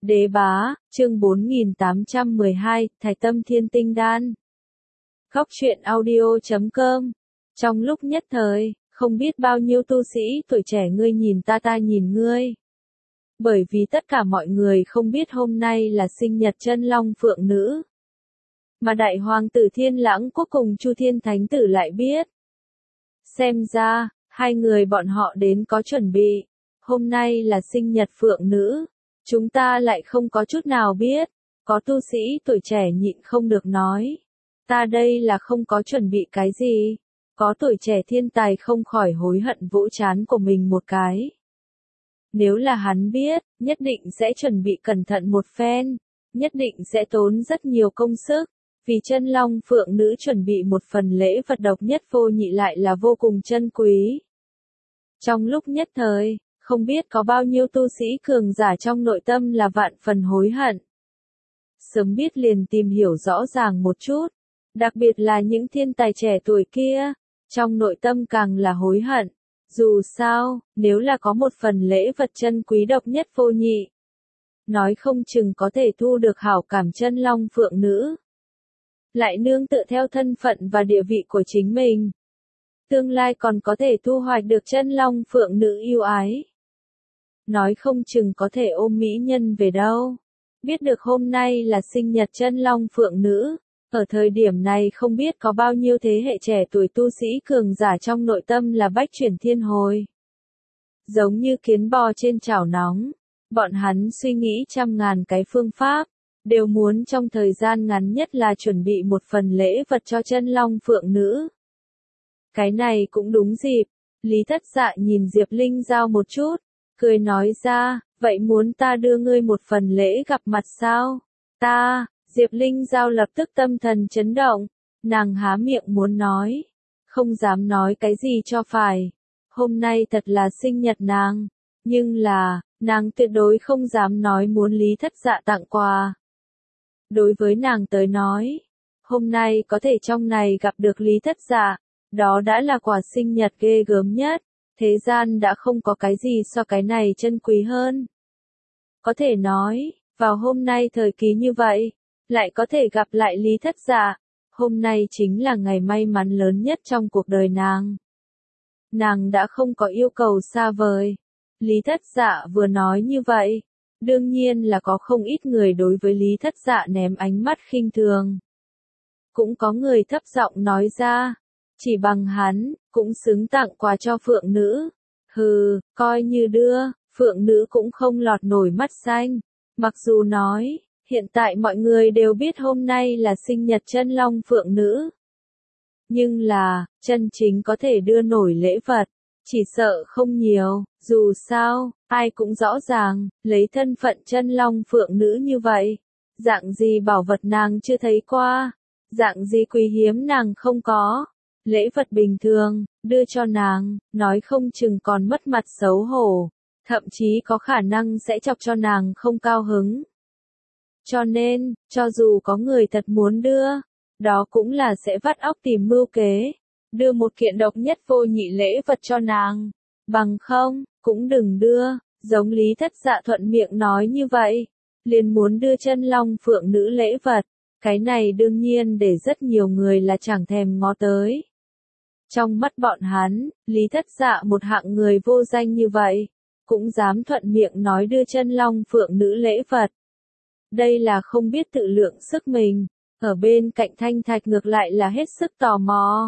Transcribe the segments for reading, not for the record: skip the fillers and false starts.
Đế bá, chương 4812, Thái Tâm Thiên Tinh Đan. Góc truyện audio.com. Trong lúc nhất thời, không biết bao nhiêu tu sĩ tuổi trẻ ngươi nhìn ta nhìn ngươi. Bởi vì tất cả mọi người không biết hôm nay là sinh nhật chân long phượng nữ. Mà đại hoàng tử Thiên Lãng Quốc cùng Chu Thiên Thánh Tử lại biết. Xem ra, hai người bọn họ đến có chuẩn bị. Hôm nay là sinh nhật phượng nữ. Chúng ta lại không có chút nào biết. Có tu sĩ tuổi trẻ nhịn không được nói. Ta đây là không có chuẩn bị cái gì. Có tuổi trẻ thiên tài không khỏi hối hận vỗ trán của mình một cái. Nếu là hắn biết, nhất định sẽ chuẩn bị cẩn thận một phen. Nhất định sẽ tốn rất nhiều công sức. Vì chân long phượng nữ chuẩn bị một phần lễ vật độc nhất vô nhị lại là vô cùng chân quý. Trong lúc nhất thời, không biết có bao nhiêu tu sĩ cường giả trong nội tâm là vạn phần hối hận. Sớm biết liền tìm hiểu rõ ràng một chút, đặc biệt là những thiên tài trẻ tuổi kia, trong nội tâm càng là hối hận. Dù sao, nếu là có một phần lễ vật chân quý độc nhất vô nhị, nói không chừng có thể thu được hảo cảm chân long phượng nữ. Lại nương tựa theo thân phận và địa vị của chính mình. Tương lai còn có thể thu hoạch được chân long phượng nữ yêu ái. Nói không chừng có thể ôm mỹ nhân về đâu. Biết được hôm nay là sinh nhật chân long phượng nữ. Ở thời điểm này không biết có bao nhiêu thế hệ trẻ tuổi tu sĩ cường giả trong nội tâm là bách chuyển thiên hồi. Giống như kiến bò trên chảo nóng. Bọn hắn suy nghĩ trăm ngàn cái phương pháp. Đều muốn trong thời gian ngắn nhất là chuẩn bị một phần lễ vật cho chân long phượng nữ. Cái này cũng đúng dịp. Lý Thất Dạ nhìn Diệp Linh Giao một chút. Cười nói ra, vậy muốn ta đưa ngươi một phần lễ gặp mặt sao? Diệp Linh Giao lập tức tâm thần chấn động. Nàng há miệng muốn nói. Không dám nói cái gì cho phải. Hôm nay thật là sinh nhật nàng. Nhưng là, nàng tuyệt đối không dám nói muốn Lý Thất Dạ tặng quà. Đối với nàng tới nói, hôm nay có thể trong này gặp được Lý Thất Dạ, đó đã là quà sinh nhật ghê gớm nhất. Thế gian đã không có cái gì so cái này chân quý hơn. Có thể nói, vào hôm nay thời kỳ như vậy, lại có thể gặp lại Lý Thất Dạ, hôm nay chính là ngày may mắn lớn nhất trong cuộc đời nàng. Nàng đã không có yêu cầu xa vời. Lý Thất Dạ vừa nói như vậy, đương nhiên là có không ít người đối với Lý Thất Dạ ném ánh mắt khinh thường. Cũng có người thấp giọng nói ra, chỉ bằng hắn, cũng xứng tặng quà cho phượng nữ. Hừ, coi như đưa, phượng nữ cũng không lọt nổi mắt xanh. Mặc dù nói, hiện tại mọi người đều biết hôm nay là sinh nhật chân long phượng nữ. Nhưng là, chân chính có thể đưa nổi lễ vật, chỉ sợ không nhiều. Dù sao, ai cũng rõ ràng, lấy thân phận chân long phượng nữ như vậy. Dạng gì bảo vật nàng chưa thấy qua, dạng gì quý hiếm nàng không có. Lễ vật bình thường, đưa cho nàng, nói không chừng còn mất mặt xấu hổ, thậm chí có khả năng sẽ chọc cho nàng không cao hứng. Cho nên, cho dù có người thật muốn đưa, đó cũng là sẽ vắt óc tìm mưu kế, đưa một kiện độc nhất vô nhị lễ vật cho nàng, bằng không, cũng đừng đưa, giống Lý Thất Dạ thuận miệng nói như vậy, liền muốn đưa chân long phượng nữ lễ vật, cái này đương nhiên để rất nhiều người là chẳng thèm ngó tới. Trong mắt bọn hắn, Lý Thất Dạ một hạng người vô danh như vậy, cũng dám thuận miệng nói đưa chân long phượng nữ lễ vật. Đây là không biết tự lượng sức mình, ở bên cạnh Thanh Thạch ngược lại là hết sức tò mò.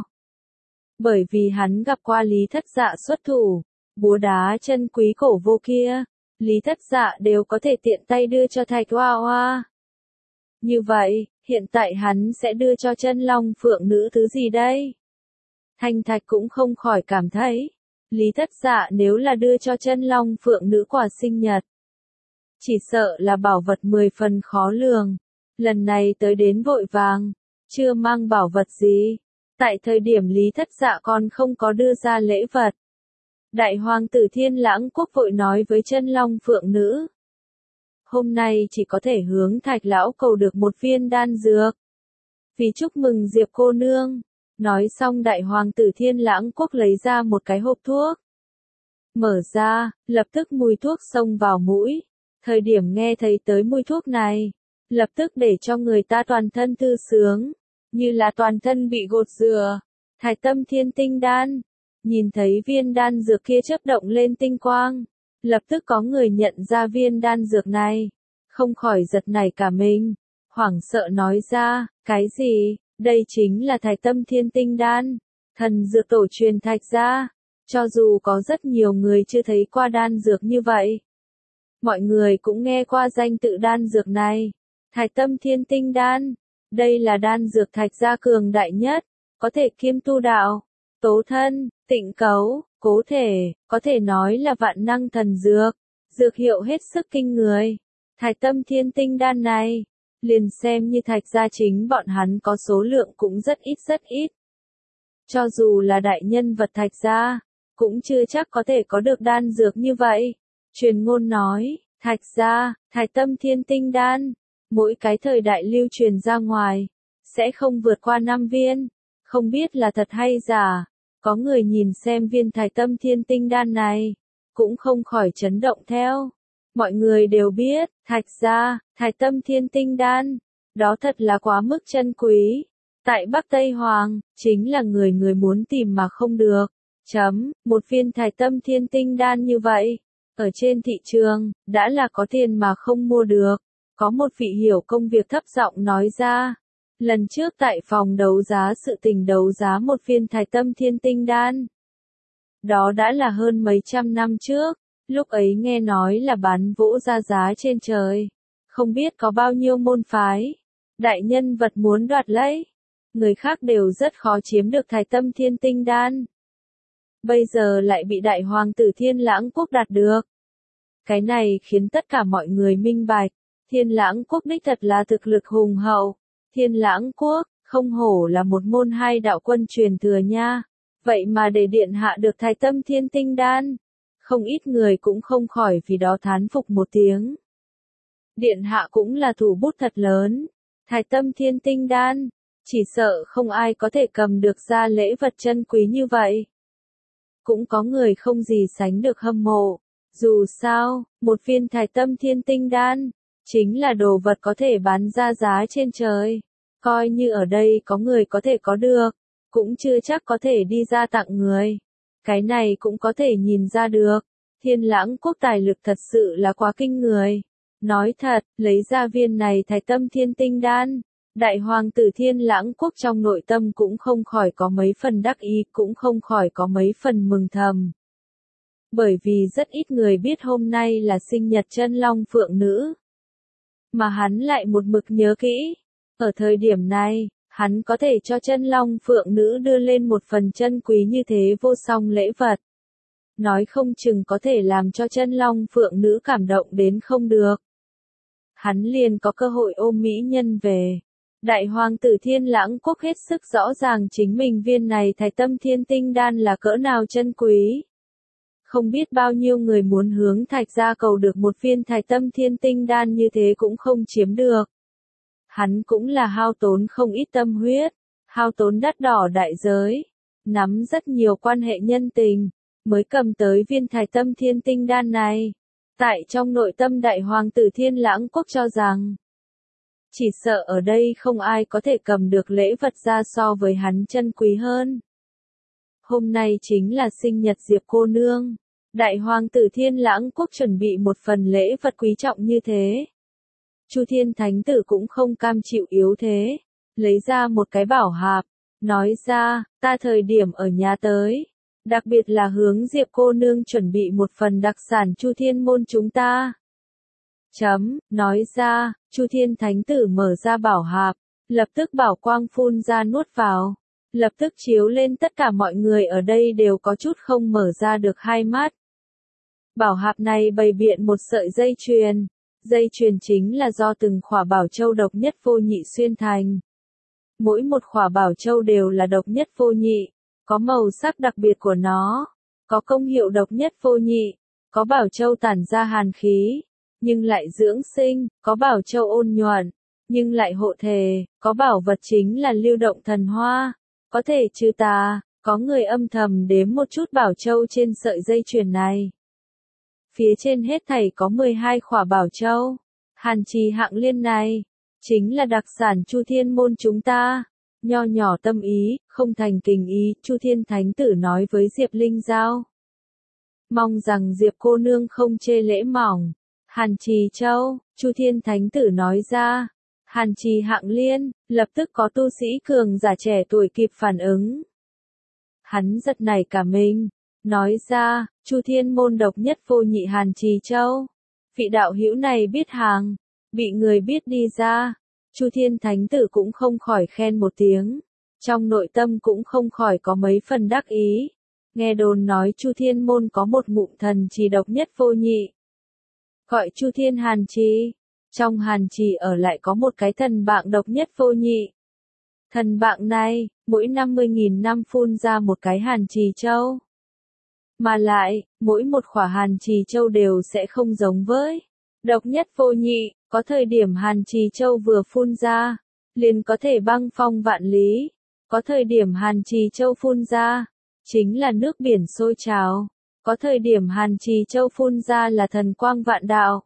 Bởi vì hắn gặp qua Lý Thất Dạ xuất thủ, búa đá chân quý cổ vô kia, Lý Thất Dạ đều có thể tiện tay đưa cho Thạch Hoa Hoa. Như vậy, hiện tại hắn sẽ đưa cho chân long phượng nữ thứ gì đây? Thanh Thạch cũng không khỏi cảm thấy, Lý Thất Dạ nếu là đưa cho chân long phượng nữ quà sinh nhật, chỉ sợ là bảo vật 10 phần khó lường. Lần này tới đến vội vàng, chưa mang bảo vật gì. Tại thời điểm Lý Thất Dạ còn không có đưa ra lễ vật. Đại hoàng tử Thiên Lãng Quốc vội nói với chân long phượng nữ. Hôm nay chỉ có thể hướng Thạch lão cầu được một viên đan dược. Vì chúc mừng Diệp cô nương. Nói xong đại hoàng tử Thiên Lãng Quốc lấy ra một cái hộp thuốc. Mở ra, lập tức mùi thuốc xông vào mũi. Thời điểm nghe thấy tới mùi thuốc này, lập tức để cho người ta toàn thân thư sướng, như là toàn thân bị gột rửa. Thái Tâm Thiên Tinh Đan, nhìn thấy viên đan dược kia chớp động lên tinh quang, lập tức có người nhận ra viên đan dược này, không khỏi giật nảy cả mình, hoảng sợ nói ra, cái gì, đây chính là Thái Tâm Thiên Tinh Đan, thần dược tổ truyền Thạch gia, cho dù có rất nhiều người chưa thấy qua đan dược như vậy. Mọi người cũng nghe qua danh tự đan dược này, Thái Tâm Thiên Tinh Đan, đây là đan dược Thạch gia cường đại nhất, có thể kiêm tu đạo, tố thân, tịnh cấu, cố thể, có thể nói là vạn năng thần dược, dược hiệu hết sức kinh người. Thái Tâm Thiên Tinh Đan này, liền xem như Thạch gia chính bọn hắn có số lượng cũng rất ít. Cho dù là đại nhân vật Thạch gia, cũng chưa chắc có thể có được đan dược như vậy. Truyền ngôn nói, Thạch gia, Thái Tâm Thiên Tinh Đan, mỗi cái thời đại lưu truyền ra ngoài, sẽ không vượt qua 5 viên, không biết là thật hay giả. Có người nhìn xem viên Thái Tâm Thiên Tinh Đan này, cũng không khỏi chấn động theo. Mọi người đều biết, Thạch gia, Thái Tâm Thiên Tinh Đan, đó thật là quá mức chân quý. Tại Bắc Tây Hoàng, chính là người người muốn tìm mà không được. Một viên Thái Tâm Thiên Tinh Đan như vậy, ở trên thị trường, đã là có tiền mà không mua được. Có một vị hiểu công việc thấp giọng nói ra. Lần trước tại phòng đấu giá sự tình đấu giá một viên Thái Tâm Thiên Tinh Đan. Đó đã là hơn mấy trăm năm trước, lúc ấy nghe nói là bán vỗ ra giá trên trời. Không biết có bao nhiêu môn phái, đại nhân vật muốn đoạt lấy. Người khác đều rất khó chiếm được Thái Tâm Thiên Tinh Đan. Bây giờ lại bị đại hoàng tử Thiên Lãng Quốc đạt được. Cái này khiến tất cả mọi người minh bạch, Thiên Lãng Quốc đích thật là thực lực hùng hậu. Thiên Lãng Quốc, không hổ là một môn hai đạo quân truyền thừa nha. Vậy mà để điện hạ được Thái Tâm Thiên Tinh Đan. Không ít người cũng không khỏi vì đó thán phục một tiếng. Điện hạ cũng là thủ bút thật lớn. Thái Tâm Thiên Tinh Đan, chỉ sợ không ai có thể cầm được ra lễ vật chân quý như vậy. Cũng có người không gì sánh được hâm mộ. Dù sao, một viên Thái Tâm Thiên Tinh Đan, chính là đồ vật có thể bán ra giá trên trời. Coi như ở đây có người có thể có được, cũng chưa chắc có thể đi ra tặng người. Cái này cũng có thể nhìn ra được. Thiên Lãng Quốc tài lực thật sự là quá kinh người. Nói thật, lấy ra viên này Thái Tâm Thiên Tinh Đan, đại hoàng tử Thiên Lãng Quốc trong nội tâm cũng không khỏi có mấy phần đắc ý, cũng không khỏi có mấy phần mừng thầm. Bởi vì rất ít người biết hôm nay là sinh nhật Chân Long Phượng Nữ. Mà hắn lại một mực nhớ kỹ. Ở thời điểm này, hắn có thể cho Chân Long Phượng Nữ đưa lên một phần chân quý như thế vô song lễ vật. Nói không chừng có thể làm cho Chân Long Phượng Nữ cảm động đến không được. Hắn liền có cơ hội ôm mỹ nhân về. Đại hoàng tử Thiên Lãng Quốc hết sức rõ ràng chính mình viên này Thái Tâm Thiên Tinh Đan là cỡ nào chân quý. Không biết bao nhiêu người muốn hướng Thạch gia cầu được một viên Thái Tâm Thiên Tinh Đan như thế cũng không chiếm được. Hắn cũng là hao tốn không ít tâm huyết, hao tốn đắt đỏ đại giới, nắm rất nhiều quan hệ nhân tình, mới cầm tới viên Thái Tâm Thiên Tinh Đan này. Tại trong nội tâm đại hoàng tử Thiên Lãng Quốc cho rằng, chỉ sợ ở đây không ai có thể cầm được lễ vật ra so với hắn chân quý hơn. Hôm nay chính là sinh nhật Diệp cô nương. Đại hoàng tử Thiên Lãng Quốc chuẩn bị một phần lễ vật quý trọng như thế. Chu Thiên Thánh Tử cũng không cam chịu yếu thế. Lấy ra một cái bảo hạp. Nói ra, ta thời điểm ở nhà tới. Đặc biệt là hướng Diệp cô nương chuẩn bị một phần đặc sản Chu Thiên môn chúng ta. Nói ra, Chu Thiên Thánh Tử mở ra bảo hạp. Lập tức bảo quang phun ra nuốt vào. Lập tức chiếu lên tất cả mọi người ở đây đều có chút không mở ra được hai mắt. Bảo hạp này bày biện một sợi dây chuyền. Dây chuyền chính là do từng khỏa bảo châu độc nhất vô nhị xuyên thành. Mỗi một khỏa bảo châu đều là độc nhất vô nhị, có màu sắc đặc biệt của nó, có công hiệu độc nhất vô nhị, có bảo châu tản ra hàn khí, nhưng lại dưỡng sinh, có bảo châu ôn nhuận, nhưng lại hộ thể, có bảo vật chính là lưu động thần hoa, có thể trừ tà, có người âm thầm đếm một chút bảo châu trên sợi dây chuyền này. Phía trên hết thảy có 12 khỏa bảo châu. Hàn trì hạng liên này, chính là đặc sản Chu Thiên môn chúng ta. Nho nhỏ tâm ý, không thành kình ý, Chu Thiên Thánh Tử nói với Diệp Linh Giao. Mong rằng Diệp cô nương không chê lễ mỏng. Hàn trì châu, Chu Thiên Thánh Tử nói ra. Hàn trì hạng liên, lập tức có tu sĩ cường giả trẻ tuổi kịp phản ứng. Hắn giật nảy cả mình, nói ra, Chu Thiên môn độc nhất vô nhị Hàn trì châu. Vị đạo hữu này biết hàng, bị người biết đi ra. Chu Thiên Thánh Tử cũng không khỏi khen một tiếng. Trong nội tâm cũng không khỏi có mấy phần đắc ý. Nghe đồn nói Chu Thiên môn có một ngụm thần trì độc nhất vô nhị. Gọi Chu Thiên Hàn trì. Trong hàn trì ở lại có một cái thần bạng độc nhất vô nhị. Thần bạng này, mỗi 50.000 năm phun ra một cái hàn trì châu. Mà lại, mỗi một khỏa hàn trì châu đều sẽ không giống với độc nhất vô nhị, có thời điểm hàn trì châu vừa phun ra, liền có thể băng phong vạn lý, có thời điểm hàn trì châu phun ra, chính là nước biển sôi trào, có thời điểm hàn trì châu phun ra là thần quang vạn đạo.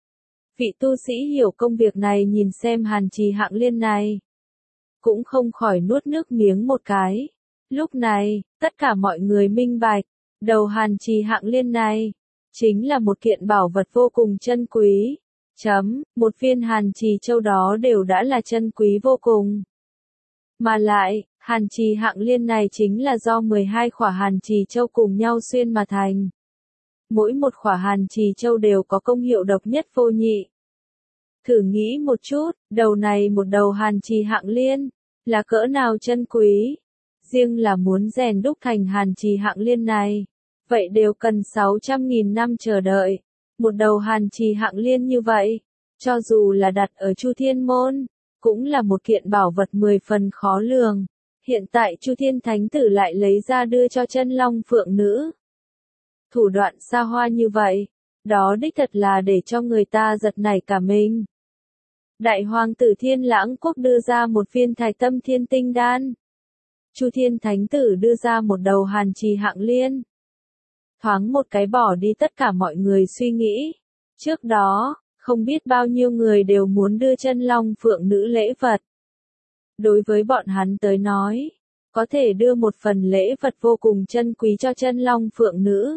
Vị tu sĩ hiểu công việc này nhìn xem hàn trì hạng liên này, cũng không khỏi nuốt nước miếng một cái. Lúc này, tất cả mọi người minh bạch, đầu hàn trì hạng liên này, chính là một kiện bảo vật vô cùng chân quý. Một viên hàn trì châu đó đều đã là chân quý vô cùng. Mà lại, hàn trì hạng liên này chính là do 12 khỏa hàn trì châu cùng nhau xuyên mà thành. Mỗi một khỏa hàn trì châu đều có công hiệu độc nhất vô nhị. Thử nghĩ một chút, đầu này một đầu hàn trì hạng liên, là cỡ nào chân quý. Riêng là muốn rèn đúc thành hàn trì hạng liên này, vậy đều cần 600.000 năm chờ đợi. Một đầu hàn trì hạng liên như vậy, cho dù là đặt ở Chu Thiên môn, cũng là một kiện bảo vật 10 phần khó lường. Hiện tại Chu Thiên Thánh Tử lại lấy ra đưa cho Chân Long Phượng Nữ. Thủ đoạn xa hoa như vậy, đó đích thật là để cho người ta giật nảy cả mình. Đại hoàng tử Thiên Lãng Quốc đưa ra một viên Thái Tâm Thiên Tinh Đan. Chu Thiên Thánh Tử đưa ra một đầu hàn trì hạng liên. Thoáng một cái bỏ đi tất cả mọi người suy nghĩ. Trước đó, không biết bao nhiêu người đều muốn đưa Chân Long Phượng Nữ lễ vật. Đối với bọn hắn tới nói, có thể đưa một phần lễ vật vô cùng chân quý cho Chân Long Phượng Nữ.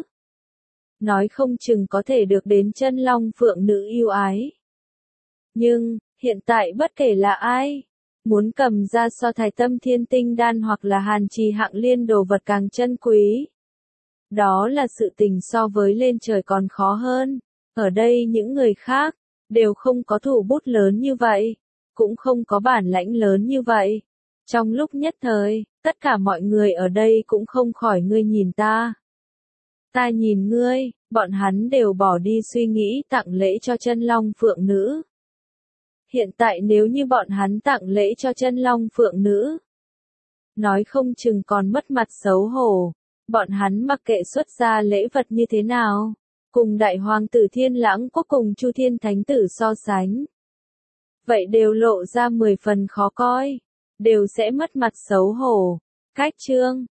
Nói không chừng có thể được đến Chân Long Phượng Nữ yêu ái. Nhưng, hiện tại bất kể là ai, muốn cầm ra so Thái Tâm Thiên Tinh Đan hoặc là hàn trì hạng liên đồ vật càng chân quý. Đó là sự tình so với lên trời còn khó hơn. Ở đây những người khác, đều không có thủ bút lớn như vậy, cũng không có bản lãnh lớn như vậy. Trong lúc nhất thời, tất cả mọi người ở đây cũng không khỏi ngươi nhìn ta. Ta nhìn ngươi, bọn hắn đều bỏ đi suy nghĩ tặng lễ cho Chân Long Phượng Nữ. Hiện tại nếu như bọn hắn tặng lễ cho Chân Long Phượng Nữ, nói không chừng còn mất mặt xấu hổ. Bọn hắn mặc kệ xuất ra lễ vật như thế nào, cùng Đại Hoàng tử Thiên Lãng Quốc cùng Chu Thiên Thánh Tử so sánh, vậy đều lộ ra 10 phần khó coi, đều sẽ mất mặt xấu hổ. Cách chương